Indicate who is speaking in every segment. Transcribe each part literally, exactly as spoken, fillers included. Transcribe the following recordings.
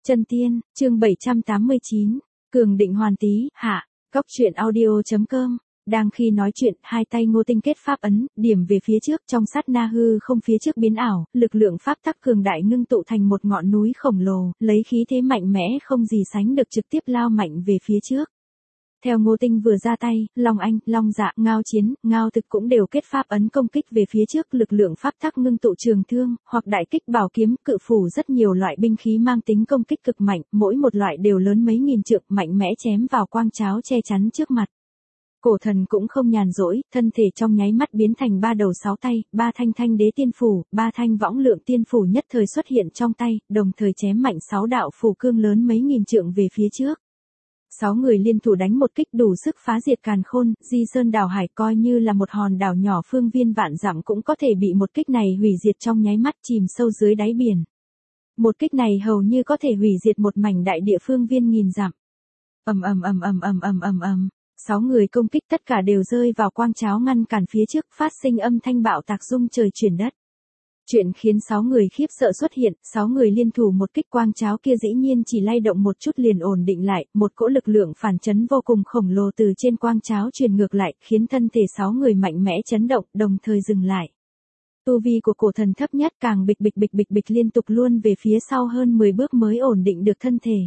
Speaker 1: Chân tiên, chương bảy trăm tám mươi chín, Cường Định Hoàn Tý, hạ, Cóc truyện audio chấm com. Đang khi nói chuyện, hai tay Ngô Tinh kết pháp ấn, điểm về phía trước, trong sát na hư không phía trước biến ảo, lực lượng pháp tắc cường đại ngưng tụ thành một ngọn núi khổng lồ, lấy khí thế mạnh mẽ không gì sánh được trực tiếp lao mạnh về phía trước. Theo Ngô Tinh vừa ra tay, Long Anh, Long Dạ, Ngao Chiến, Ngao Thực cũng đều kết pháp ấn công kích về phía trước, lực lượng pháp tắc ngưng tụ trường thương, hoặc đại kích bảo kiếm, cự phủ, rất nhiều loại binh khí mang tính công kích cực mạnh, mỗi một loại đều lớn mấy nghìn trượng, mạnh mẽ chém vào quang cháo che chắn trước mặt. Cổ thần cũng không nhàn rỗi, thân thể trong nháy mắt biến thành ba đầu sáu tay, ba thanh thanh đế tiên phủ, ba thanh võng lượng tiên phủ nhất thời xuất hiện trong tay, đồng thời chém mạnh sáu đạo phù cương lớn mấy nghìn trượng về phía trước. Sáu người liên thủ đánh một kích đủ sức phá diệt càn khôn, di sơn đảo hải, coi như là một hòn đảo nhỏ phương viên vạn dặm cũng có thể bị một kích này hủy diệt trong nháy mắt, chìm sâu dưới đáy biển. Một kích này hầu như có thể hủy diệt một mảnh đại địa phương viên nghìn dặm. Ầm ầm ầm ầm ầm ầm ầm ầm. Sáu người công kích tất cả đều rơi vào quang cháo ngăn cản phía trước, phát sinh âm thanh bạo tạc rung trời chuyển đất. Chuyện khiến sáu người khiếp sợ xuất hiện, sáu người liên thủ một kích quang cháo kia dĩ nhiên chỉ lay động một chút liền ổn định lại, một cỗ lực lượng phản chấn vô cùng khổng lồ từ trên quang cháo truyền ngược lại, khiến thân thể sáu người mạnh mẽ chấn động, đồng thời dừng lại. Tu vi của cổ thần thấp nhất càng bịch bịch bịch bịch bịch liên tục luôn về phía sau hơn mười bước mới ổn định được thân thể.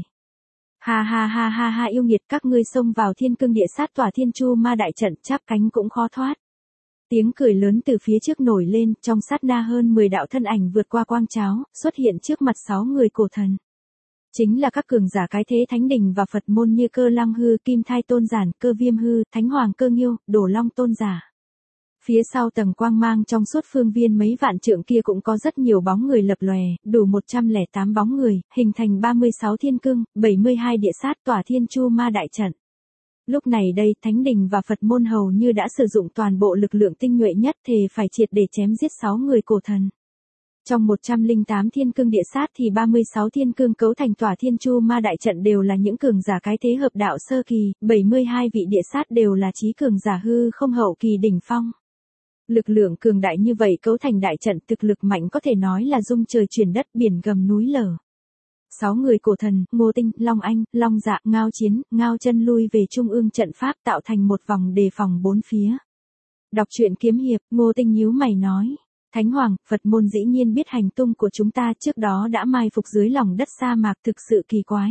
Speaker 1: Ha ha ha ha ha, yêu nghiệt, các ngươi xông vào thiên cương địa sát tỏa thiên chu ma đại trận, chắp cánh cũng khó thoát. Tiếng cười lớn từ phía trước nổi lên, trong sát na hơn mười đạo thân ảnh vượt qua quang cháo, xuất hiện trước mặt sáu người cổ thần. Chính là các cường giả cái thế thánh đình và Phật môn như Cơ Lăng Hư, Kim Thai Tôn Giản, Cơ Viêm Hư, Thánh Hoàng Cơ Nghiêu, Đổ Long Tôn Giả. Phía sau tầng quang mang trong suốt phương viên mấy vạn trượng kia cũng có rất nhiều bóng người lập lòe, đủ một trăm lẻ tám bóng người, hình thành ba mươi sáu thiên cương, bảy mươi hai địa sát tỏa thiên chu ma đại trận. Lúc này đây, Thánh đình và Phật môn hầu như đã sử dụng toàn bộ lực lượng tinh nhuệ nhất, thề phải triệt để chém giết sáu người cổ thần. Trong một trăm lẻ tám thiên cương địa sát thì ba mươi sáu thiên cương cấu thành tỏa thiên chu ma đại trận đều là những cường giả cái thế hợp đạo sơ kỳ, bảy mươi hai vị địa sát đều là chí cường giả hư không hậu kỳ đỉnh phong. Lực lượng cường đại như vậy cấu thành đại trận, thực lực mạnh có thể nói là rung trời chuyển đất, biển gầm núi lở. Sáu người cổ thần, Ngô Tinh, Long Anh, Long Dạ, Ngao Chiến, Ngao Chân lui về trung ương trận pháp, tạo thành một vòng đề phòng bốn phía. Đọc truyện kiếm hiệp, Ngô Tinh nhíu mày nói: Thánh Hoàng, Phật môn dĩ nhiên biết hành tung của chúng ta, trước đó đã mai phục dưới lòng đất sa mạc, thực sự kỳ quái.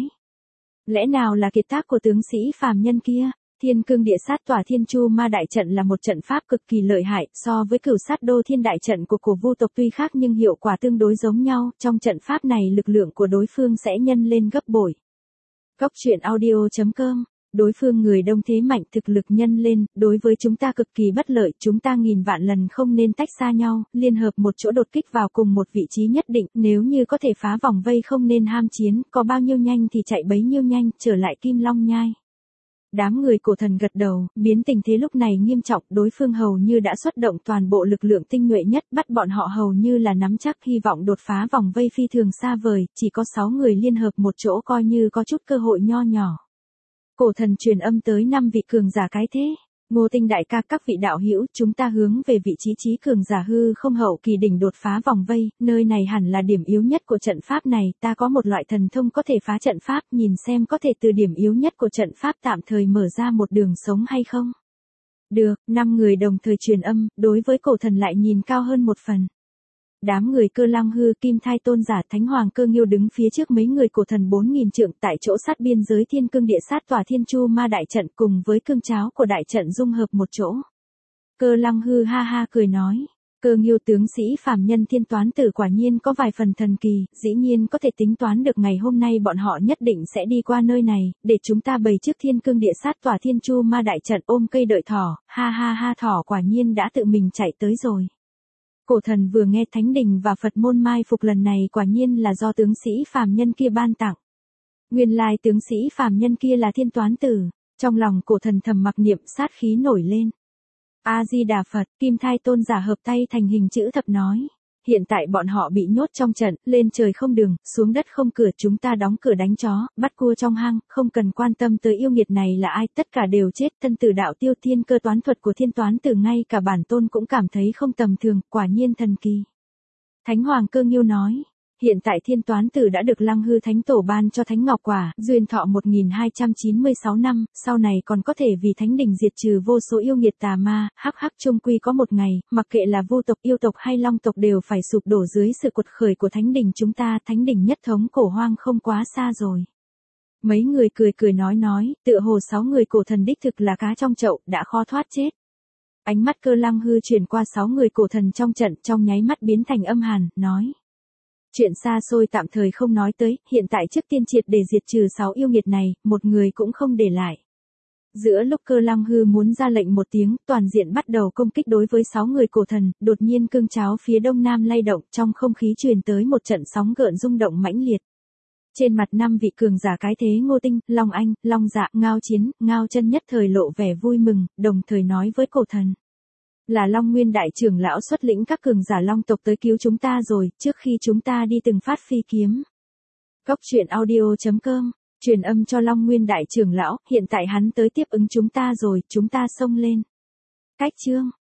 Speaker 1: Lẽ nào là kiệt tác của tướng sĩ phàm nhân kia? Thiên cương địa sát tỏa thiên chu ma đại trận là một trận pháp cực kỳ lợi hại, so với cửu sát đô thiên đại trận của cổ vu tộc tuy khác nhưng hiệu quả tương đối giống nhau, trong trận pháp này lực lượng của đối phương sẽ nhân lên gấp bội. Cóc truyện audio chấm com. Đối phương người đông thế mạnh, thực lực nhân lên, đối với chúng ta cực kỳ bất lợi, chúng ta nghìn vạn lần không nên tách xa nhau, liên hợp một chỗ đột kích vào cùng một vị trí nhất định, nếu như có thể phá vòng vây không nên ham chiến, có bao nhiêu nhanh thì chạy bấy nhiêu nhanh, trở lại Kim Long Nhai. Đám người cổ thần gật đầu, biến tình thế lúc này nghiêm trọng, đối phương hầu như đã xuất động toàn bộ lực lượng tinh nhuệ nhất, bắt bọn họ hầu như là nắm chắc, hy vọng đột phá vòng vây phi thường xa vời, chỉ có sáu người liên hợp một chỗ coi như có chút cơ hội nho nhỏ. Cổ thần truyền âm tới năm vị cường giả cái thế: Ngô Tinh đại ca, các vị đạo hữu, chúng ta hướng về vị trí trí cường giả hư không hậu kỳ đỉnh đột phá vòng vây, nơi này hẳn là điểm yếu nhất của trận pháp này, ta có một loại thần thông có thể phá trận pháp, nhìn xem có thể từ điểm yếu nhất của trận pháp tạm thời mở ra một đường sống hay không. Được, năm người đồng thời truyền âm, đối với cổ thần lại nhìn cao hơn một phần. Đám người Cơ Lăng Hư, Kim Thai Tôn Giả, Thánh Hoàng Cơ Nghiêu đứng phía trước mấy người cổ thần bốn nghìn trượng, tại chỗ sát biên giới thiên cương địa sát tỏa thiên chu ma đại trận cùng với cương cháo của đại trận dung hợp một chỗ. Cơ Lăng Hư ha ha cười nói: Cơ Nghiêu tướng sĩ phàm nhân thiên toán tử quả nhiên có vài phần thần kỳ, dĩ nhiên có thể tính toán được ngày hôm nay bọn họ nhất định sẽ đi qua nơi này, để chúng ta bày trước thiên cương địa sát tỏa thiên chu ma đại trận, ôm cây đợi thỏ, ha ha ha, thỏ quả nhiên đã tự mình chạy tới rồi. Cổ thần vừa nghe Thánh đình và Phật môn mai phục lần này quả nhiên là do tướng sĩ phàm nhân kia ban tặng. Nguyên lai tướng sĩ phàm nhân kia là thiên toán tử, trong lòng cổ thần thầm mặc niệm, sát khí nổi lên. A Di Đà Phật, Kim Thai Tôn Giả hợp tay thành hình chữ thập nói: Hiện tại bọn họ bị nhốt trong trận, lên trời không đường, xuống đất không cửa, chúng ta đóng cửa đánh chó, bắt cua trong hang, không cần quan tâm tới yêu nghiệt này là ai, tất cả đều chết. Tân tử đạo tiêu thiên cơ toán thuật của thiên toán tử ngay cả bản tôn cũng cảm thấy không tầm thường, quả nhiên thần kỳ. Thánh Hoàng Cơ Nghiêu nói: Hiện tại thiên toán tử đã được Lăng Hư Thánh Tổ ban cho Thánh Ngọc Quả, duyên thọ một nghìn hai trăm chín mươi sáu năm, sau này còn có thể vì Thánh Đình diệt trừ vô số yêu nghiệt tà ma, hắc hắc chung quy có một ngày, mặc kệ là vô tộc yêu tộc hay long tộc đều phải sụp đổ dưới sự cuột khởi của Thánh Đình chúng ta, Thánh Đình nhất thống cổ hoang không quá xa rồi. Mấy người cười cười nói nói, tựa hồ sáu người cổ thần đích thực là cá trong chậu, đã khó thoát chết. Ánh mắt Cơ Lăng Hư chuyển qua sáu người cổ thần trong trận, trong nháy mắt biến thành âm hàn, nói. Chuyện xa xôi tạm thời không nói tới, hiện tại trước tiên triệt để diệt trừ sáu yêu nghiệt này, một người cũng không để lại. Giữa lúc Cơ Lăng Hư muốn ra lệnh một tiếng, toàn diện bắt đầu công kích đối với sáu người cổ thần, đột nhiên cương cháo phía đông nam lay động, trong không khí truyền tới một trận sóng gợn rung động mãnh liệt. Trên mặt năm vị cường giả cái thế Ngô Tinh, Long Anh, Long Dạ, Ngao Chiến, Ngao Chân nhất thời lộ vẻ vui mừng, đồng thời nói với cổ thần. Là Long Nguyên đại trưởng lão xuất lĩnh các cường giả Long tộc tới cứu chúng ta rồi, trước khi chúng ta đi từng phát phi kiếm. Góc truyện audio chấm com, truyền âm cho Long Nguyên đại trưởng lão, hiện tại hắn tới tiếp ứng chúng ta rồi, chúng ta xông lên. Cách chương.